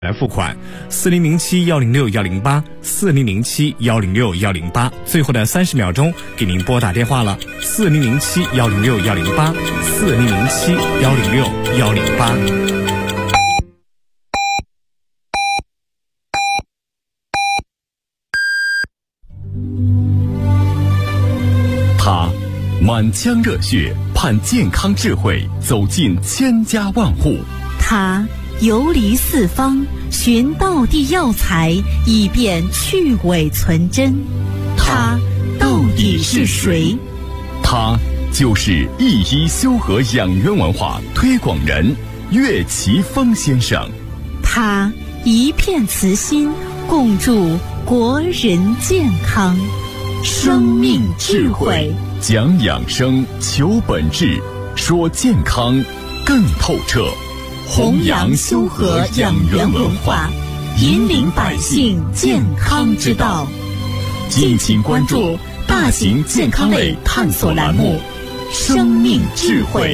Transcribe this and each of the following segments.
来付款，4007-106-108，4007-106-108，最后的30秒钟给您拨打电话了，4007-106-108，4007-106-108。 他满腔热血盼健康智慧走进千家万户， 他游离四方寻道地药材，以便去伪存真。他到底是谁？ 他就是一一修和养元文化推广人岳奇峰先生。 他一片慈心，共筑国人健康。生命智慧， 讲养生，求本质，说健康更透彻。 弘扬修和养元文化，引领百姓健康之道。敬请关注大型健康类探索栏目《生命智慧》。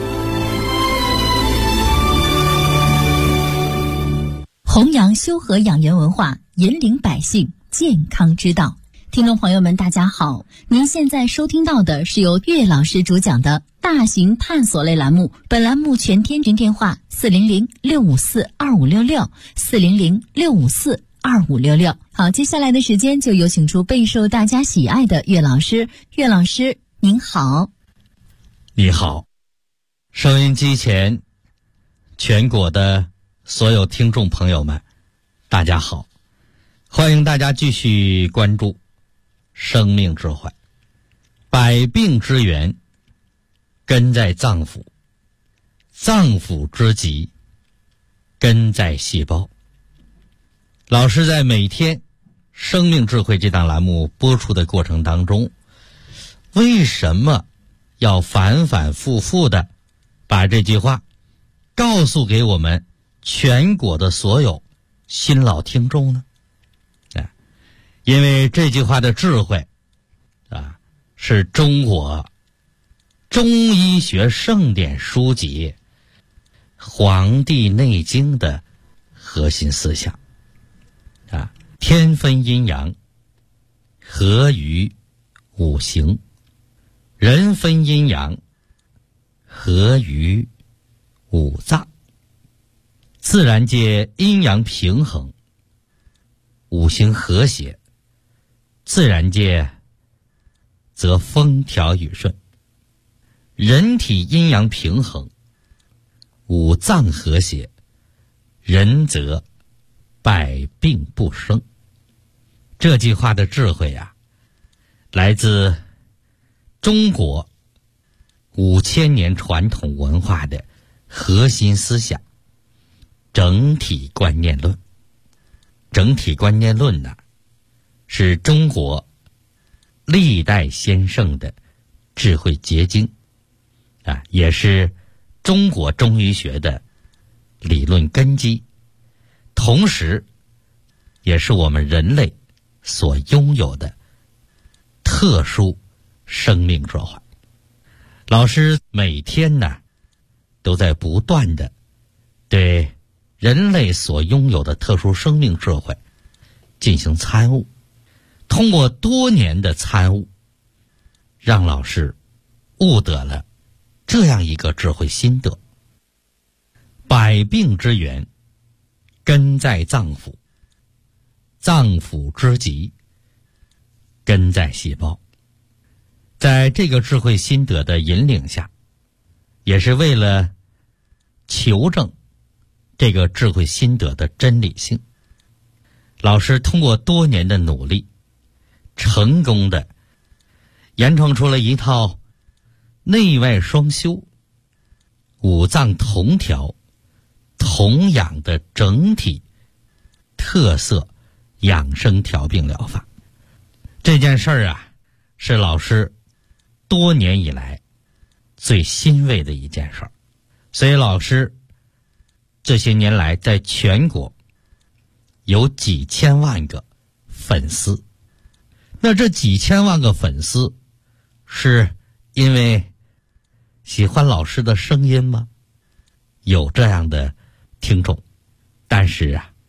弘扬修和养元文化，引领百姓健康之道。听众朋友们，大家好，您现在收听到的是由岳老师主讲的大型探索类栏目，本栏目全天电话400-654-2566，400-654-2566。好，接下来的时间就有请出备受大家喜爱的岳老师。岳老师您好。 你好，收音机前全国的所有听众朋友们，大家好，欢迎大家继续关注生命智慧。百病之源根在脏腑，脏腑之疾根在细胞。老师在每天生命智慧这档栏目播出的过程当中，为什么要反反复复的把这句话告诉给我们全国的所有新老听众呢？因为这句话的智慧是中国中医学圣典书籍《黄帝内经》的核心思想天分阴阳，合于五行；人分阴阳，合于五脏。自然界阴阳平衡，五行和谐，自然界则风调雨顺。人体阴阳平衡，五脏和谐，人则百病不生。这句话的智慧来自中国5000年传统文化的核心思想整体观念论。整体观念论是中国历代先圣的智慧结晶也是中国中医学的理论根基，同时也是我们人类所拥有的特殊生命智慧。老师每天都在不断的对人类所拥有的特殊生命智慧进行参悟，通过多年的参悟，让老师悟得了这样一个智慧心得：百病之源根在脏腑，脏腑之疾根在细胞。在这个智慧心得的引领下，也是为了求证这个智慧心得的真理性，老师通过多年的努力，成功的研创出了一套内外双修、五脏同调、同养的整体特色养生调病疗法。这件事儿是老师多年以来最欣慰的一件事儿，所以老师这些年来在全国有几千万个粉丝。那这几千万个粉丝是因为喜欢老师的声音吗？有这样的听众，但是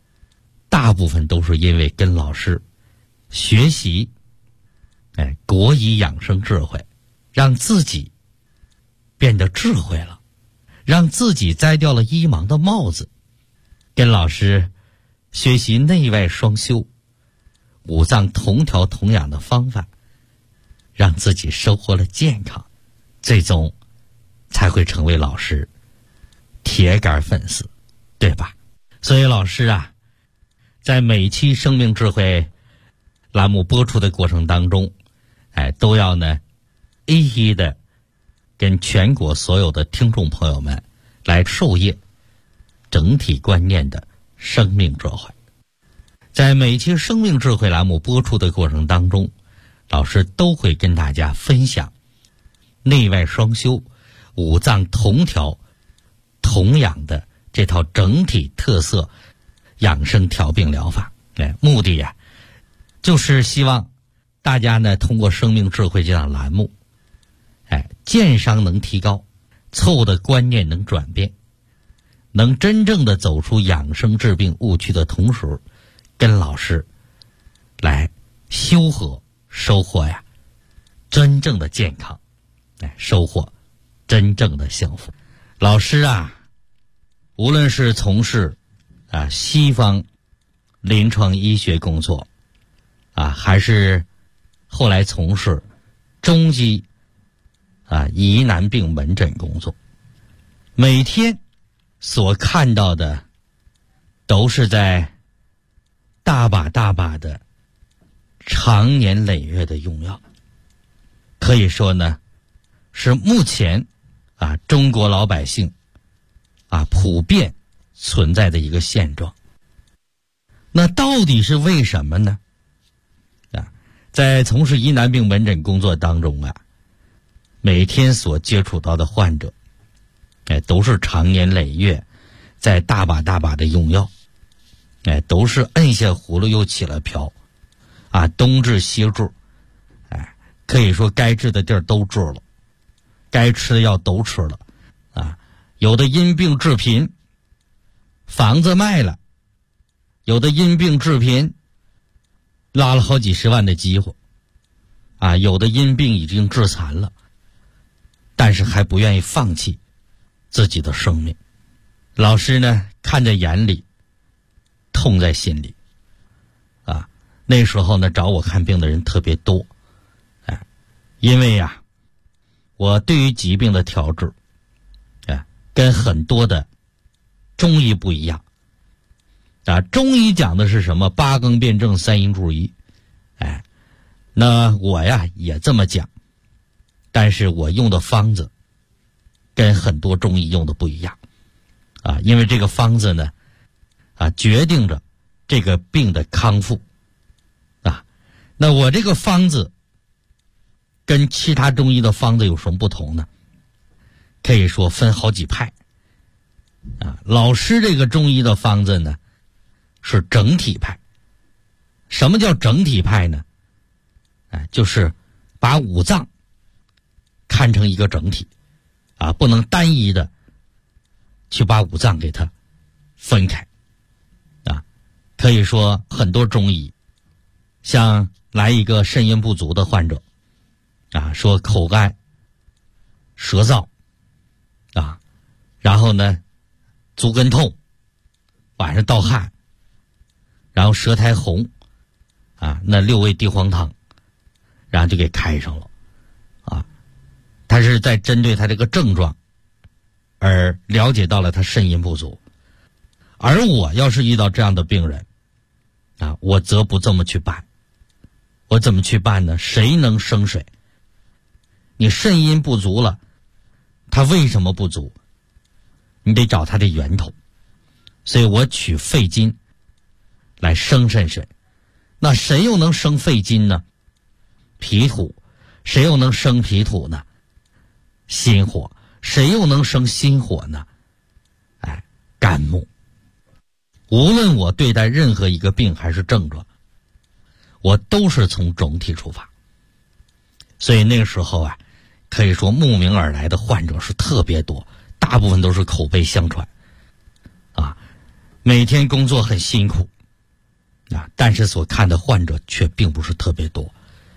大部分都是因为跟老师学习国医养生智慧，让自己变得智慧了，让自己摘掉了医盲的帽子，跟老师学习内外双修、五脏同调同养的方法，让自己收获了健康，最终才会成为老师铁杆粉丝，对吧？所以老师啊，在每期生命智慧栏目播出的过程当中，都要呢一一的跟全国所有的听众朋友们来授业整体观念的生命智慧。在每期生命智慧栏目播出的过程当中，老师都会跟大家分享内外双修、五脏同调同养的这套整体特色养生调病疗法。目的呀，就是希望大家呢通过生命智慧这档栏目，健商能提高，错误的观念能转变，能真正的走出养生治病误区的同时，跟老师来修和收获呀真正的健康，收获真正的幸福。老师啊，无论是从事西方临床医学工作还是后来从事中医疑难病门诊工作，每天所看到的都是在大把大把的长年累月的用药，可以说呢是目前中国老百姓普遍存在的一个现状。那到底是为什么呢？在从事疑难病门诊工作当中每天所接触到的患者都是长年累月在大把大把的用药，都是摁下葫芦又起了瓢东治西治，可以说该治的地儿都治了，该吃的药都吃了有的因病致贫，房子卖了；有的因病致贫，拉了好几十万的饥荒有的因病已经致残了，但是还不愿意放弃自己的生命。老师呢看在眼里，痛在心里那时候呢找我看病的人特别多因为我对于疾病的调治跟很多的中医不一样中医讲的是什么八纲辩证三阴注意那我也这么讲，但是我用的方子跟很多中医用的不一样因为这个方子呢决定着这个病的康复那我这个方子跟其他中医的方子有什么不同呢？可以说分好几派老师这个中医的方子呢是整体派。什么叫整体派呢？就是把五脏看成一个整体不能单一的去把五脏给它分开可以说很多中医像来一个肾阴不足的患者说口干舌燥然后呢足跟痛，晚上盗汗，然后舌苔红那六味地黄汤然后就给开上了他是在针对他这个症状而了解到了他肾阴不足。而我要是遇到这样的病人我则不这么去办。我怎么去办呢？谁能生谁？你肾阴不足了，他为什么不足？你得找他的源头。所以我取肺金来生肾水。那谁又能生肺金呢？脾土。谁又能生脾土呢？心火。谁又能生心火呢？肝木。无论我对待任何一个病还是症状，我都是从总体出发。所以那个时候可以说慕名而来的患者是特别多，大部分都是口碑相传每天工作很辛苦但是所看的患者却并不是特别多。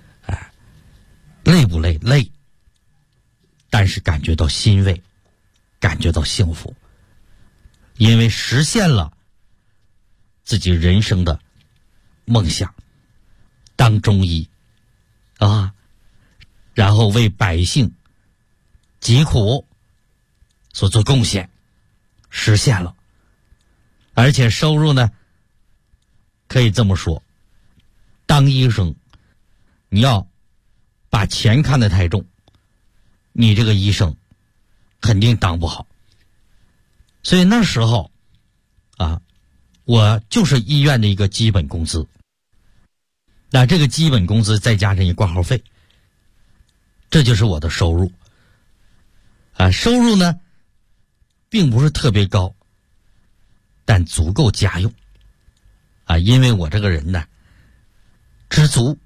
累不累？累，但是感觉到欣慰，感觉到幸福，因为实现了自己人生的梦想，当中医然后为百姓疾苦所做贡献，实现了。而且收入呢，可以这么说，当医生你要把钱看得太重，你这个医生肯定当不好。所以那时候我就是医院的一个基本工资，那这个基本工资再加上一挂号费，这就是我的收入。收入呢并不是特别高，但足够家用因为我这个人呢知足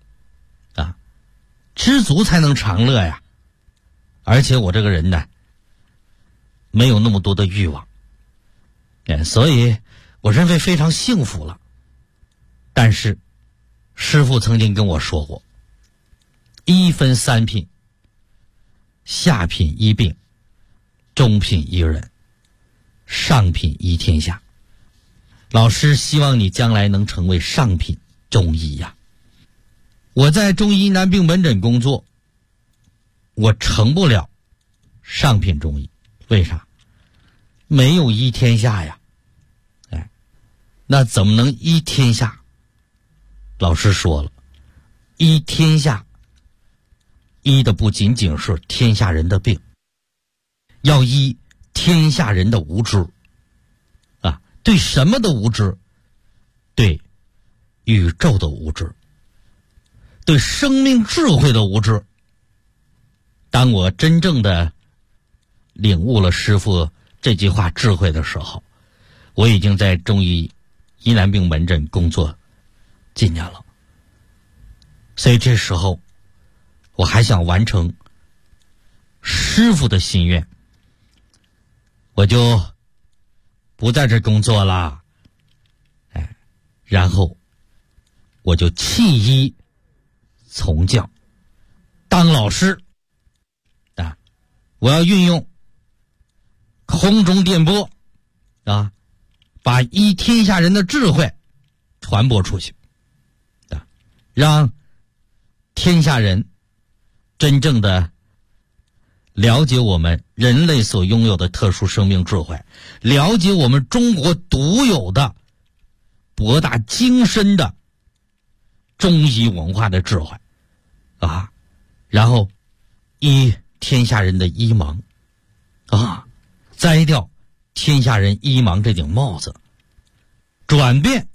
知足才能常乐呀。而且我这个人呢没有那么多的欲望，所以我认为非常幸福了。但是师父曾经跟我说过，医分三品，下品医病，中品医人，上品医天下。老师希望你将来能成为上品中医呀。我在中医男病门诊工作，我成不了上品中医，为啥？没有医天下呀。那怎么能医天下？老师说了，医天下医的不仅仅是天下人的病，要医天下人的无知对什么的无知？对宇宙的无知，对生命智慧的无知。当我真正的领悟了师父这句话智慧的时候，我已经在中医疑难病门诊工作几年了。所以这时候我还想完成师父的心愿，我就不在这工作了，然后我就弃医从教，当老师我要运用空中电波把医天下人的智慧传播出去让天下人真正的了解我们人类所拥有的特殊生命智慧，了解我们中国独有的博大精深的中医文化的智慧然后医天下人的医盲摘掉天下人医盲这顶帽子，转变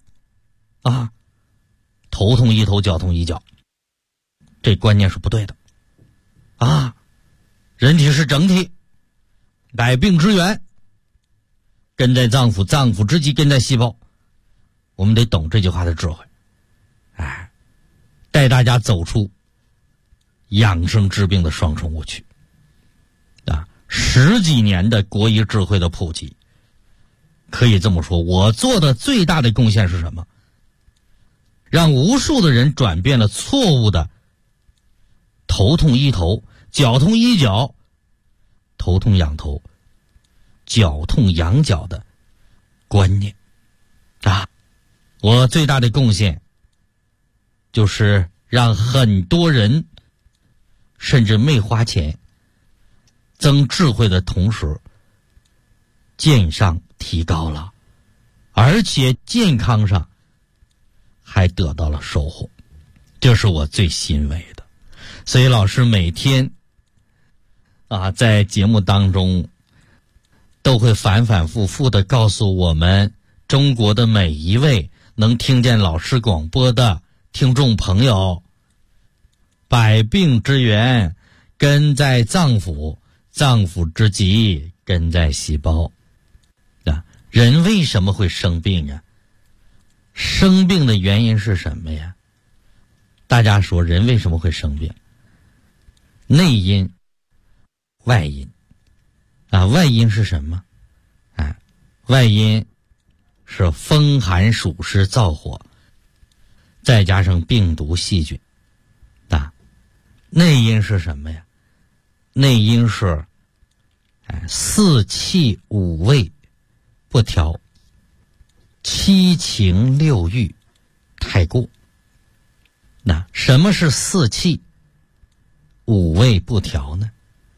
头痛医头，脚痛医脚，这观念是不对的人体是整体，百病之源根在脏腑，脏腑之基根在细胞。我们得懂这句话的智慧带大家走出养生治病的双重误区10几年的国医智慧的普及，可以这么说，我做的最大的贡献是什么？让无数的人转变了错误的头痛医头，脚痛医脚，头痛养头，脚痛养脚的观念我最大的贡献就是让很多人甚至没花钱增智慧的同时，健上提高了，而且健康上还得到了收获，这是我最欣慰的。所以老师每天在节目当中都会反反复复地告诉我们中国的每一位能听见老师广播的听众朋友，百病之源根在脏腑，脏腑之基根在细胞人为什么会生病呀？生病的原因是什么呀？大家说人为什么会生病？内因外因外因是什么？外因是风寒暑湿燥火再加上病毒细菌，内因是什么呀？内因是四气五味不调，七情六欲太过。那什么是四气五味不调呢？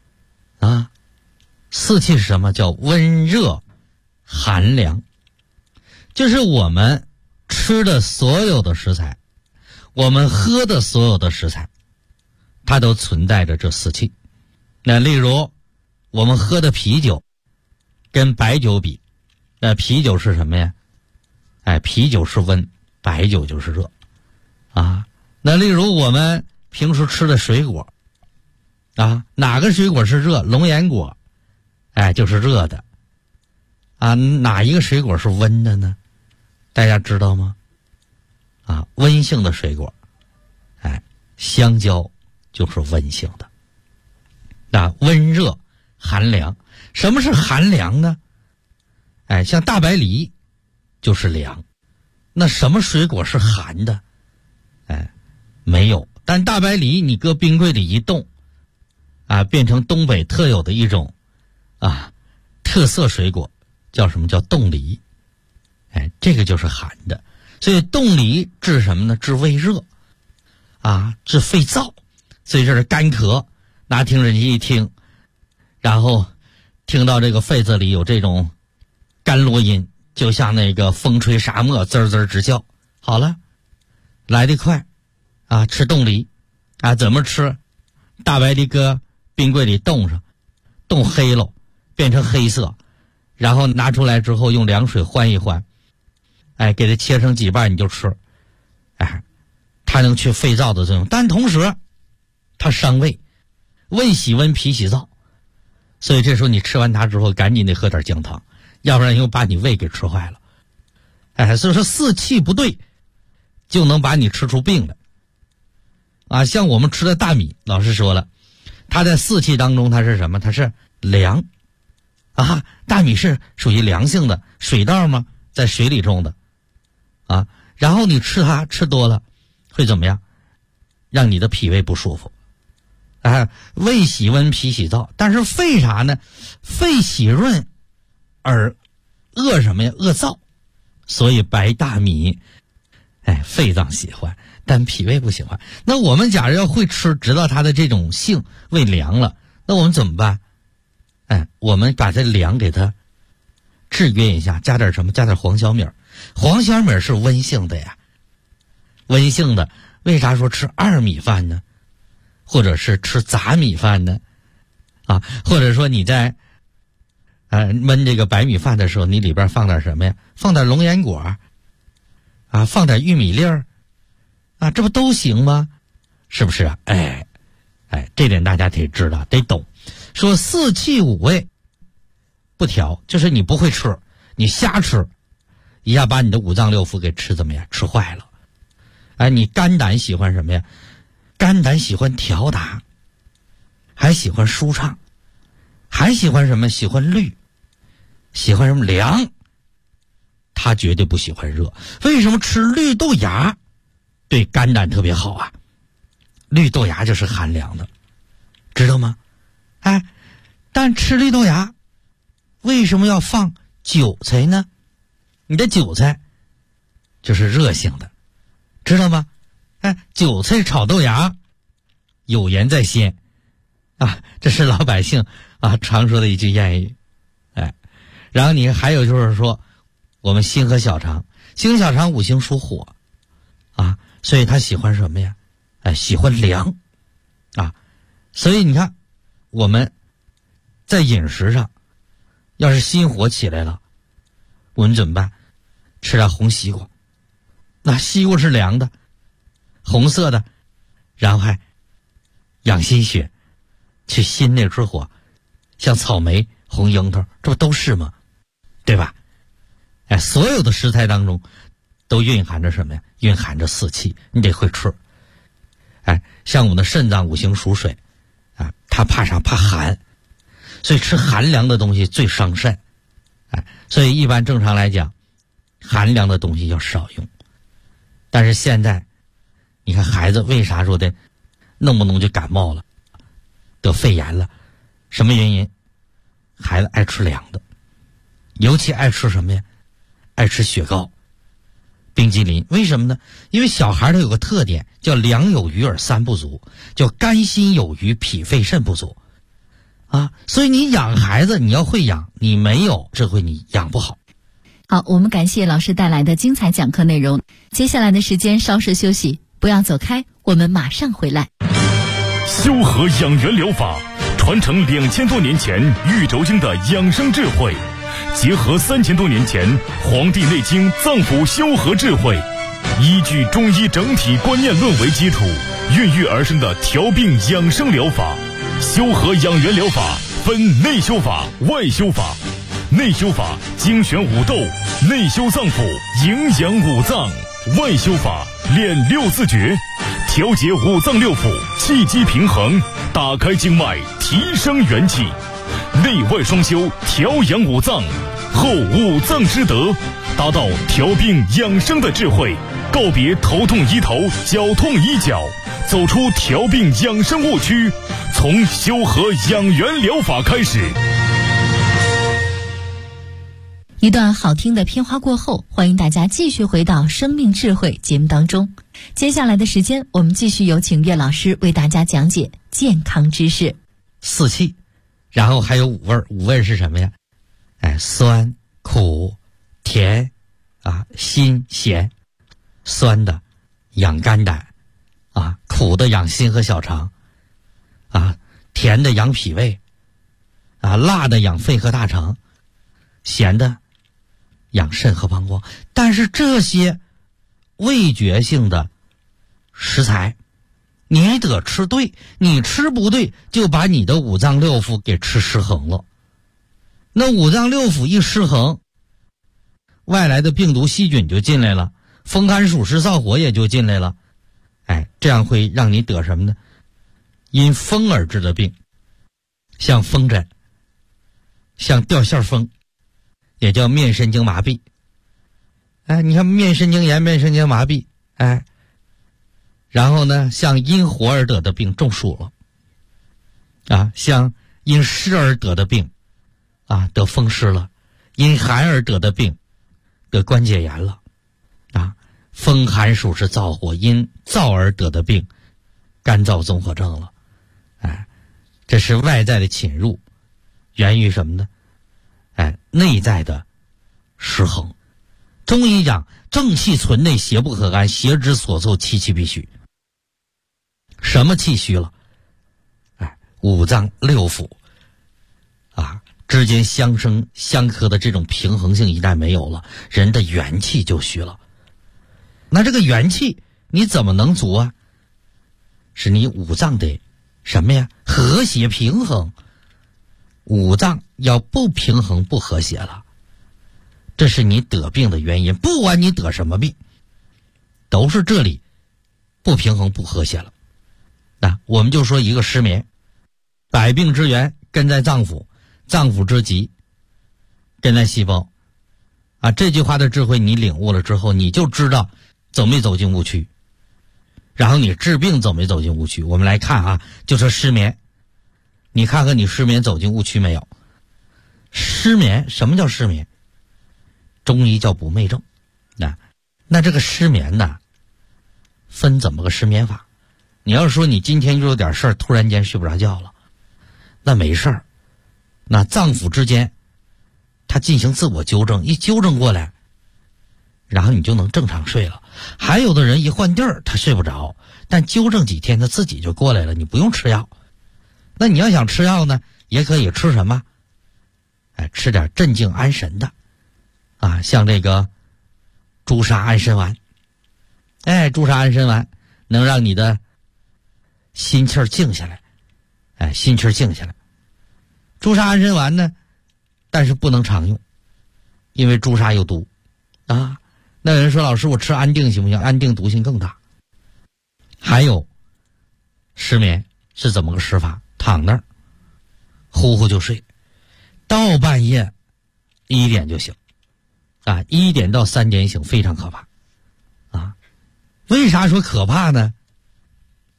四气是什么？叫温热寒凉，就是我们吃的所有的食材，我们喝的所有的食材，它都存在着这四气。那例如我们喝的啤酒跟白酒比，那啤酒是什么呀？啤酒是温，白酒就是热那例如我们平时吃的水果哪个水果是热？龙眼果就是热的哪一个水果是温的呢？大家知道吗？温性的水果香蕉就是温性的。温热寒凉，什么是寒凉呢？像大白梨就是凉。那什么水果是寒的？没有。但大白梨你搁冰柜里一冻变成东北特有的一种特色水果，叫什么？叫冻梨。这个就是寒的。所以冻梨治什么呢？治胃热治肺燥。所以这是干咳，拿听诊器一听，然后听到这个肺子里有这种干啰音，就像那个风吹沙漠，滋滋直叫。好了，来得快吃冻梨怎么吃？大白梨搁冰柜里冻上，冻黑了，变成黑色，然后拿出来之后用凉水换一换，给它切成几瓣你就吃。它能去肺燥的作用，但同时它伤胃，胃喜温，脾喜燥，所以这时候你吃完它之后赶紧得喝点姜汤，要不然又把你胃给吃坏了。所以说四气不对就能把你吃出病来像我们吃的大米，老师说了，它在四气当中它是什么？它是凉大米是属于凉性的，水稻嘛，在水里种的然后你吃它吃多了会怎么样？让你的脾胃不舒服胃喜温，脾喜燥。但是肺啥呢？肺喜润而恶什么呀？恶燥。所以白大米肺脏喜欢，但脾胃不喜欢。那我们假如要会吃，知道它的这种性，胃凉了，那我们怎么办？我们把这凉给它制约一下，加点什么？加点黄小米。黄小米是温性的呀，温性的。为啥说吃二米饭呢？或者是吃杂米饭呢？或者说你在焖这个白米饭的时候，你里边放点什么呀？放点龙眼果放点玉米粒儿这不都行吗？是不是这点大家得知道，得懂。说四气五味不调，就是你不会吃，你瞎吃，一下把你的五脏六腑给吃怎么样？吃坏了。你肝胆喜欢什么呀？肝胆喜欢调达，还喜欢舒畅，还喜欢什么？喜欢绿，喜欢什么？凉。他绝对不喜欢热。为什么吃绿豆芽对肝胆特别好绿豆芽就是寒凉的，知道吗？但吃绿豆芽为什么要放韭菜呢？你的韭菜就是热性的，知道吗？韭菜炒豆芽有盐在先这是老百姓常说的一句谚语。然后你还有就是说我们心和小肠，心和小肠五行属火所以他喜欢什么呀？喜欢凉所以你看我们在饮食上要是心火起来了，我们怎么办？吃点红西瓜，那西瓜是凉的，红色的，然后还养心血，去心内之火，像草莓、红樱桃，这不都是吗？对吧？所有的食材当中都蕴含着什么呀？蕴含着四气，你得会吃。像我们的肾脏五行属水它怕啥？怕寒，所以吃寒凉的东西最伤肾。所以一般正常来讲，寒凉的东西要少用。但是现在你看孩子为啥说的弄不弄就感冒了，得肺炎了？什么原因？孩子爱吃凉的，尤其爱吃什么呀？爱吃雪糕、冰激凌。为什么呢？因为小孩他有个特点，叫粮有余而三不足，叫肝心有余，脾肺肾不足啊。所以你养孩子，你要会养，你没有智慧，你养不好。 好，我们感谢老师带来的精彩讲课内容。接下来的时间稍事休息，不要走开，我们马上回来。 修和养元疗法传承2000多年前玉轴经的养生智慧，结合3000多年前《黄帝内经》脏腑修和智慧，依据中医整体观念论为基础，孕育而生的调病养生疗法。修和养元疗法分内修法、外修法。内修法精选五斗，内修脏腑，营养五脏；外修法练六字诀，调节五脏六腑，气机平衡，打开经脉，提升元气。内外双修，调养五脏，后五脏之德，达到调病养生的智慧，告别头痛医头，脚痛医脚，走出调病养生误区，从修和养元疗法开始。 一段好听的片花过后，欢迎大家继续回到生命智慧节目当中。接下来的时间，我们继续有请岳老师为大家讲解健康知识。 四气，然后还有五味。五味是什么呀？酸、苦、甜辛、咸。酸的养肝胆苦的养心和小肠甜的养脾胃辣的养肺和大肠，咸的养肾和膀胱。但是这些味觉性的食材你得吃对，你吃不对就把你的五脏六腑给吃失衡了。那五脏六腑一失衡，外来的病毒细菌就进来了，风寒暑湿燥火也就进来了。这样会让你得什么呢？因风而致的病，像风疹，像掉线风，也叫面神经麻痹。你看面神经炎、面神经麻痹，然后呢，像因火而得的病，中暑了像因湿而得的病得风湿了，因寒而得的病得关节炎了风寒暑湿燥火，因燥而得的病干燥综合症了。这是外在的侵入，源于什么呢？内在的失衡。中医讲正气存内，邪不可干，邪之所凑，气气必虚。什么气虚了？五脏六腑之间相生相克的这种平衡性一旦没有了，人的元气就虚了。那这个元气你怎么能足啊？是你五脏得什么呀？和谐平衡。五脏要不平衡不和谐了，这是你得病的原因。不管你得什么病，都是这里不平衡不和谐了。我们就说一个失眠，百病之源根在脏腑，脏腑之疾根在细胞这句话的智慧你领悟了之后，你就知道走没走进误区，然后你治病走没走进误区。我们来看就说失眠，你看看你失眠走进误区没有？失眠，什么叫失眠？中医叫不寐症。那这个失眠呢，分怎么个失眠法？你要说你今天又有点事儿，突然间睡不着觉了，那没事儿，那脏腑之间它进行自我纠正，一纠正过来，然后你就能正常睡了。还有的人一换地儿他睡不着，但纠正几天他自己就过来了，你不用吃药。那你要想吃药呢，也可以吃什么？吃点镇静安神的像这个朱砂安神丸。朱砂安神丸能让你的心气儿静下来，心气儿静下来。朱砂安神丸呢，但是不能常用，因为朱砂有毒那有人说，老师我吃安定行不行？安定毒性更大。还有失眠是怎么个失法？躺那儿呼呼就睡，到半夜1点就醒1点到3点醒，非常可怕为啥说可怕呢？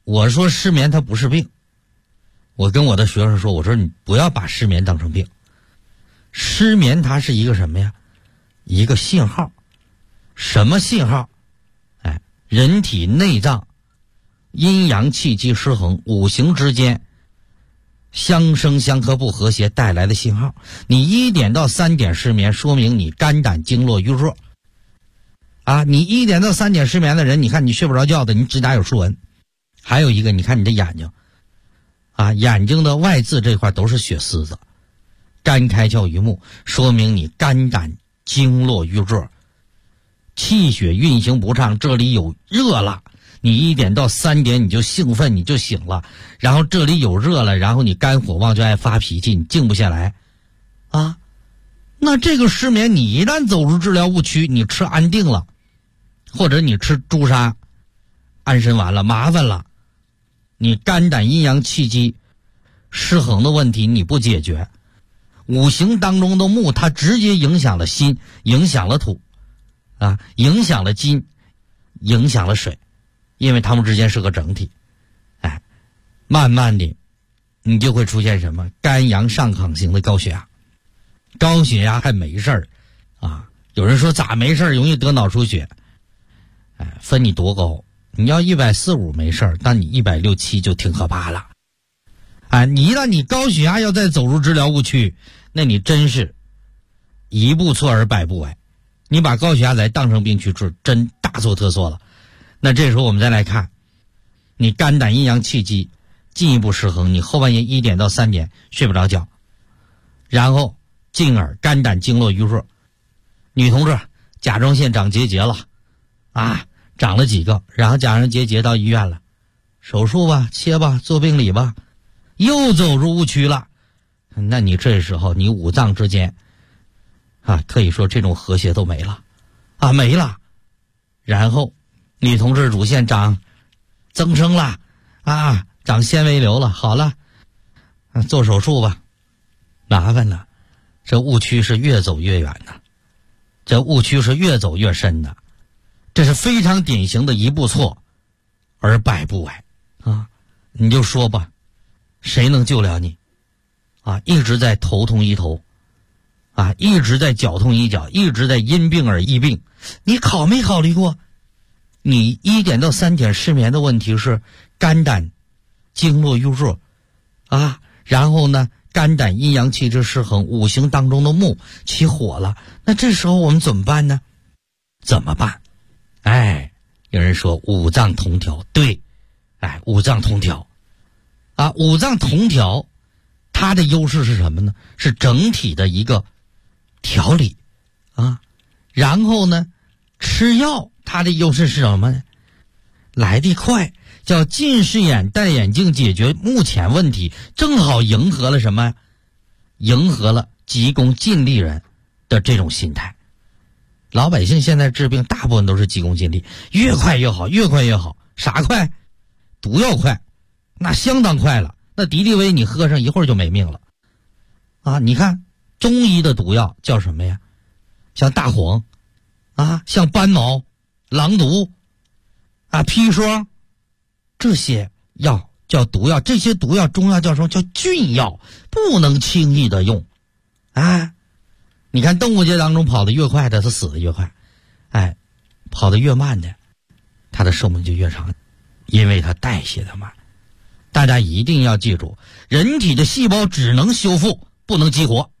我说失眠它不是病，我跟我的学生说，我说你不要把失眠当成病，失眠它是一个什么呀？一个信号。什么信号？人体内脏阴阳气机失衡，五行之间相生相克不和谐带来的信号。你1点到3点失眠，说明你肝胆经络瘀弱啊！你1点到3点失眠的人，你看你睡不着觉的，你指甲有竖纹。还有一个，你看你的眼睛啊，眼睛的外眦这块都是血丝子，肝开窍于目，说明你肝胆经络瘀弱，气血运行不畅，这里有热了，你1点到3点你就兴奋，你就醒了，然后这里有热了，然后你肝火旺就爱发脾气，你静不下来啊。那这个失眠你一旦走入治疗误区，你吃安定了，或者你吃朱砂安神丸了，麻烦了，你肝胆阴阳气机失衡的问题你不解决，五行当中的木它直接影响了心，影响了土啊，影响了金，影响了水，因为它们之间是个整体。慢慢的你就会出现什么肝阳上亢型的高血压。高血压还没事儿啊，有人说咋没事儿，容易得脑出血。分你多高，你要140-145没事儿，但你160-170就挺可怕了。你一旦你高血压要再走入治疗误区，那你真是一步错而百步歪，你把高血压来当成病去治，真大错特错了。那这时候我们再来看，你肝胆阴阳气机进一步失衡，你后半夜1点到3点睡不着觉，然后进而肝胆经络瘀弱。女同志甲状腺长结节了啊，长了几个，然后甲状腺结到医院了，手术吧，切吧，做病理吧，又走入误区了。那你这时候你五脏之间可以说这种和谐都没了没了。然后女同志乳腺增生了长纤维瘤了，好了做手术吧，麻烦了，这误区是越走越远的，这误区是越走越深的，这是非常典型的一步错而百步歪你就说吧，谁能救了你一直在头痛医头一直在脚痛医脚，一直在因病而医病。你没考虑过你1点到3点失眠的问题是肝胆经络瘀弱然后呢肝胆阴阳气之失衡，五行当中的木起火了，那这时候我们怎么办呢？怎么办？有人说五脏同调，对，五脏同调五脏同调它的优势是什么呢？是整体的一个调理然后呢吃药它的优势是什么呢？来得快，叫近视眼戴眼镜解决目前问题，正好迎合了什么？迎合了急功近利人的这种心态。老百姓现在治病大部分都是急功近利，越快越好，越快越好。啥快？毒药快，那相当快了。那敌敌畏你喝上一会儿就没命了你看中医的毒药叫什么呀？像大黄像斑毛、狼毒砒霜，这些药叫毒药。这些毒药中药叫什么？叫菌药，不能轻易的用你看动物界当中跑得越快的，它死得越快跑得越慢的，它的寿命就越长，因为它代谢的慢。大家一定要记住，人体的细胞只能修复，不能激活